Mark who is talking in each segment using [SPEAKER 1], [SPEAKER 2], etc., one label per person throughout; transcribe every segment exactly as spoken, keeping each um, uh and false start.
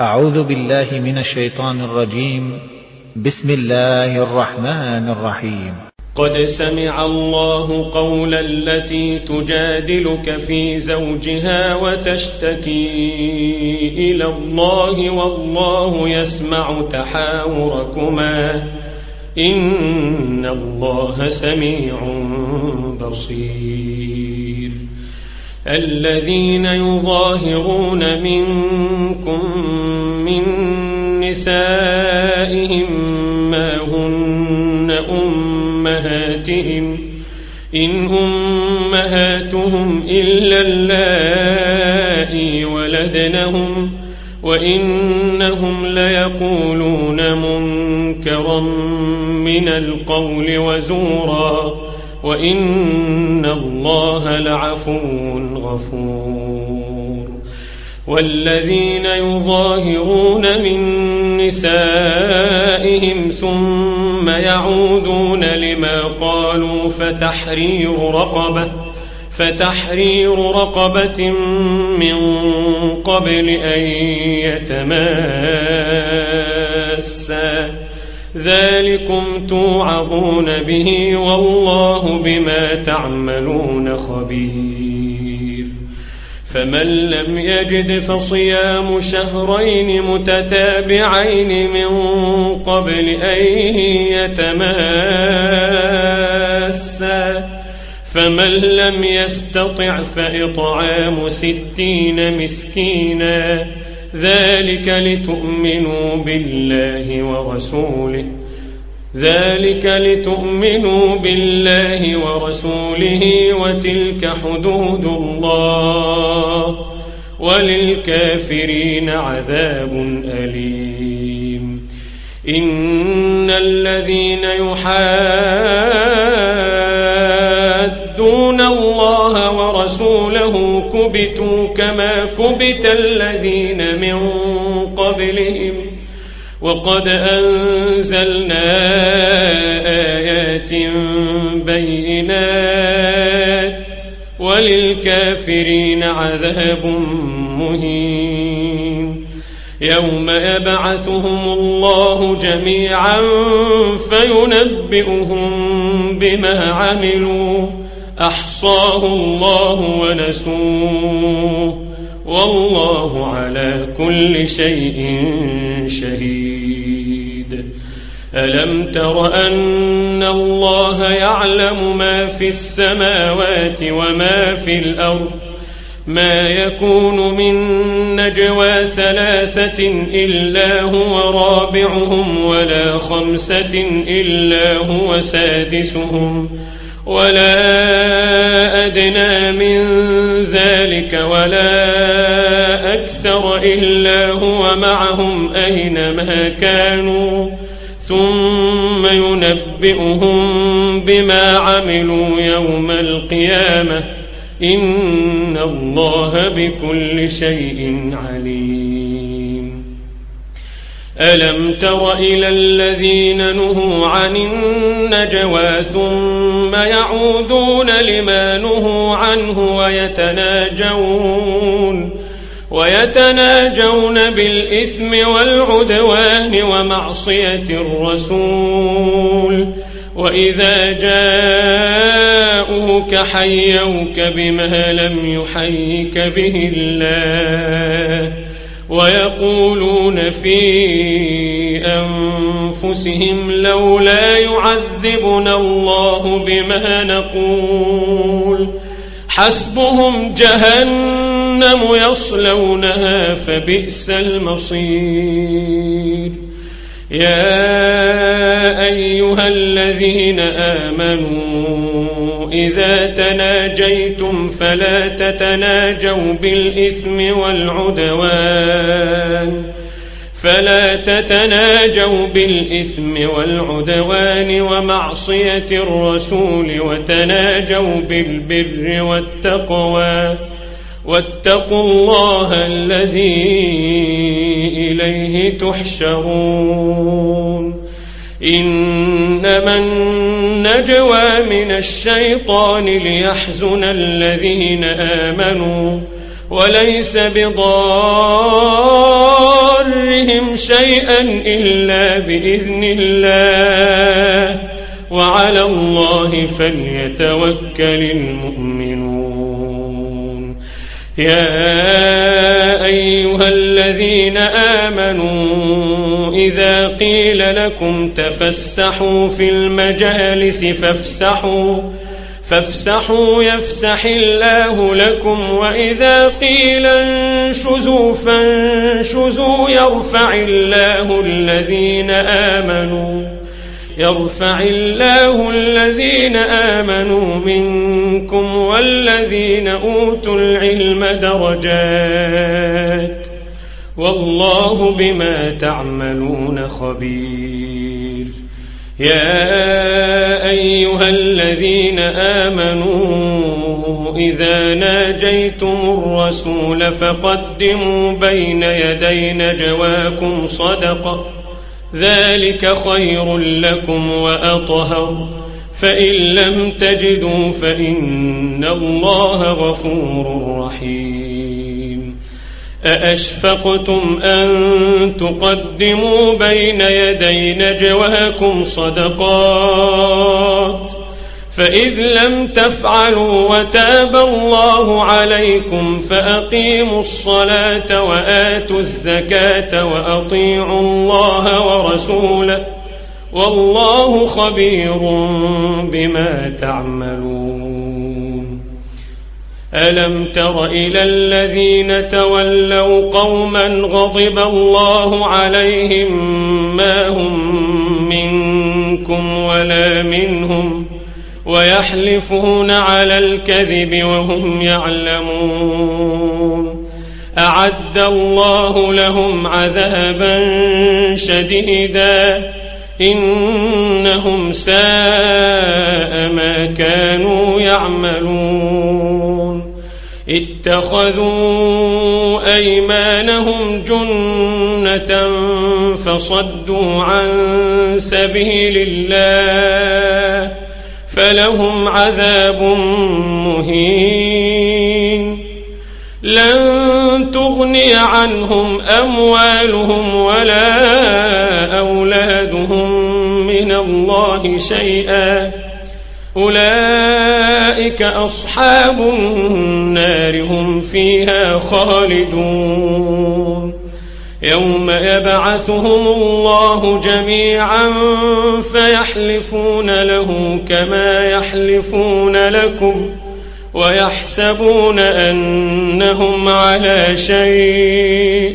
[SPEAKER 1] أعوذ بالله من الشيطان الرجيم. بسم الله الرحمن الرحيم.
[SPEAKER 2] قد سمع الله قول التي تجادلك في زوجها وتشتكي إلى الله والله يسمع تحاوركما إن الله سميع بصير. الذين يظاهرون منكم من نسائهم ما هن أمهاتهم إن أمهاتهم إلا اللائي ولدنهم وإنهم ليقولون منكرا من القول وزورا وإن الله لعفو غفور. والذين يظاهرون من نسائهم ثم يعودون لما قالوا فتحرير رقبة فتحرير رقبة من قبل أن يتماسا ذلكم توعظون به والله بما تعملون خبير. فمن لم يجد فصيام شهرين متتابعين من قبل أن يتماسا فمن لم يستطع فإطعام ستين مسكينا ذلك لتؤمنوا بالله ورسوله ذلك لتؤمنوا بالله ورسوله وتلك حدود الله وللكافرين عذاب أليم. إن الذين يحادون الله ورسوله كبتوا كما كبت الذين من قبلهم وقد أنزلنا آيات بينات وللكافرين عذاب مهين. يوم يبعثهم الله جميعا فينبئهم بما عملوا أحصاه الله ونسوه والله على كل شيء شهيد. ألم تر أن الله يعلم ما في السماوات وما في الأرض ما يكون من نجوى ثلاثة إلا هو رابعهم ولا خمسة إلا هو سادسهم ولا أدنى من ذلك ولا أكثر إلا هو معهم أينما كانوا ثم ينبئهم بما عملوا يوم القيامة إن الله بكل شيء عليم. ألم تر إلى الذين نهوا عن النجوى ثم يعودون لما نهوا عنه ويتناجون ويتناجون بالإثم والعدوان ومعصية الرسول وإذا جاءوك حيوك بما لم يحيك به الله ويقولون في أنفسهم لولا يعذبنا الله بما نقول حسبهم جهنم يصلونها فبئس المصير. يا أيها الذين آمنوا إذا تناجيتم فلا تتناجوا بالإثم والعدوان فلا تتناجوا بالإثم والعدوان ومعصية الرسول وتناجوا بالبر والتقوى واتقوا الله الذي إليه تحشرون. إنما النجوى من الشيطان ليحزن الذين آمنوا وليس بضار شيئا إلا بإذن الله وعلى الله فليتوكل المؤمنون. يا أيها الذين آمنوا إذا قيل لكم تفسحوا في المجالس فافسحوا فافسحوا يفسح الله لكم وإذا قيل انشزوا فانشزوا يرفع الله الذين آمنوا يرفع الله الذين آمنوا منكم والذين أوتوا العلم درجات والله بما تعملون خبير. يا أيها الذين آمنوا إذا ناجيتم الرسول فقدموا بين يدي نجواكم صدقة ذلك خير لكم وأطهر فإن لم تجدوا فإن الله غفور رحيم. أأشفقتم أن تقدموا بين يدي نجواكم صدقات فإذ لم تفعلوا وتاب الله عليكم فأقيموا الصلاة وآتوا الزكاة وأطيعوا الله ورسوله والله خبير بما تعملون. ألم تر إلى الذين تولوا قوما غضب الله عليهم ما هم منكم ولا منهم ويحلفون على الكذب وهم يعلمون أعد الله لهم عذابا شديدا إنهم ساء ما كانوا يعملون. اتخذوا أيمانهم جنة فصدوا عن سبيل الله فلهم عذاب مهين. لن تغني عنهم أموالهم ولا أولادهم من الله شيئا أولئك أصحاب النار هم فيها خالدون. يوم يبعثهم الله جميعا فيحلفون له كما يحلفون لكم ويحسبون أنهم على شيء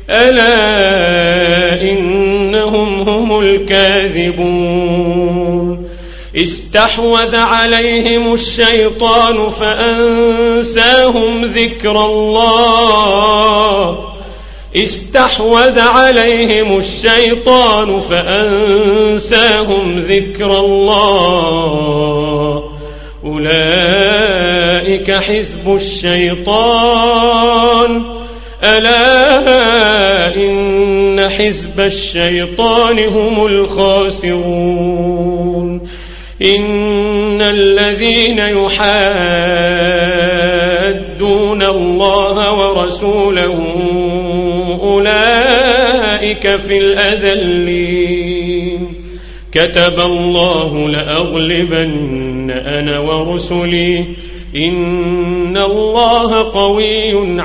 [SPEAKER 2] ألا إنهم هم الكاذبون. استحوذ عليهم الشيطان فأنساهم ذكر الله استحوذ عليهم الشيطان فأنساهم ذكر الله أولئك حزب الشيطان ألا إن حزب الشيطان هم الخاسرون. إن الذين يحادون الله ورسوله أولئك في الأذلين. كتب الله لأغلبن أنا ورسلي إن الله قوي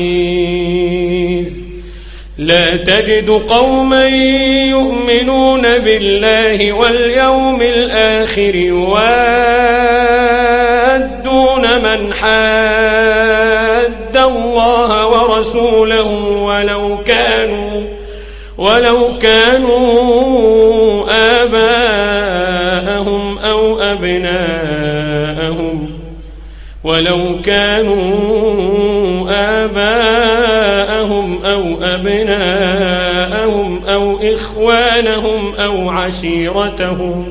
[SPEAKER 2] عزيز. لا تجد قوما يؤمنون بالله واليوم الآخر يوادون من حاد الله ورسوله ولو كانوا ولو كانوا آباءهم أو أبناءهم ولو كانوا آباءهم أو أبناءهم أو إخوانهم أو عشيرتهم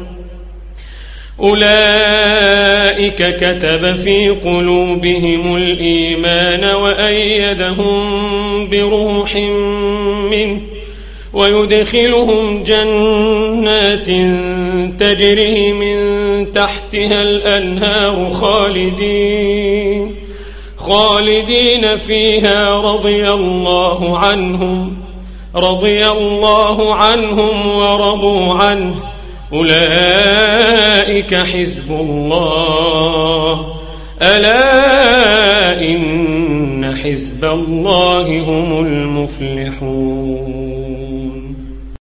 [SPEAKER 2] أولئك كتب في قلوبهم الإيمان وأيدهم بروح منه ويدخلهم جنات تجري من تحتها الأنهار خالدين خالدين فيها رضي الله عنهم رضي الله عنهم ورضوا عنه أولئك حزب الله ألا إن حزب الله هم المفلحون.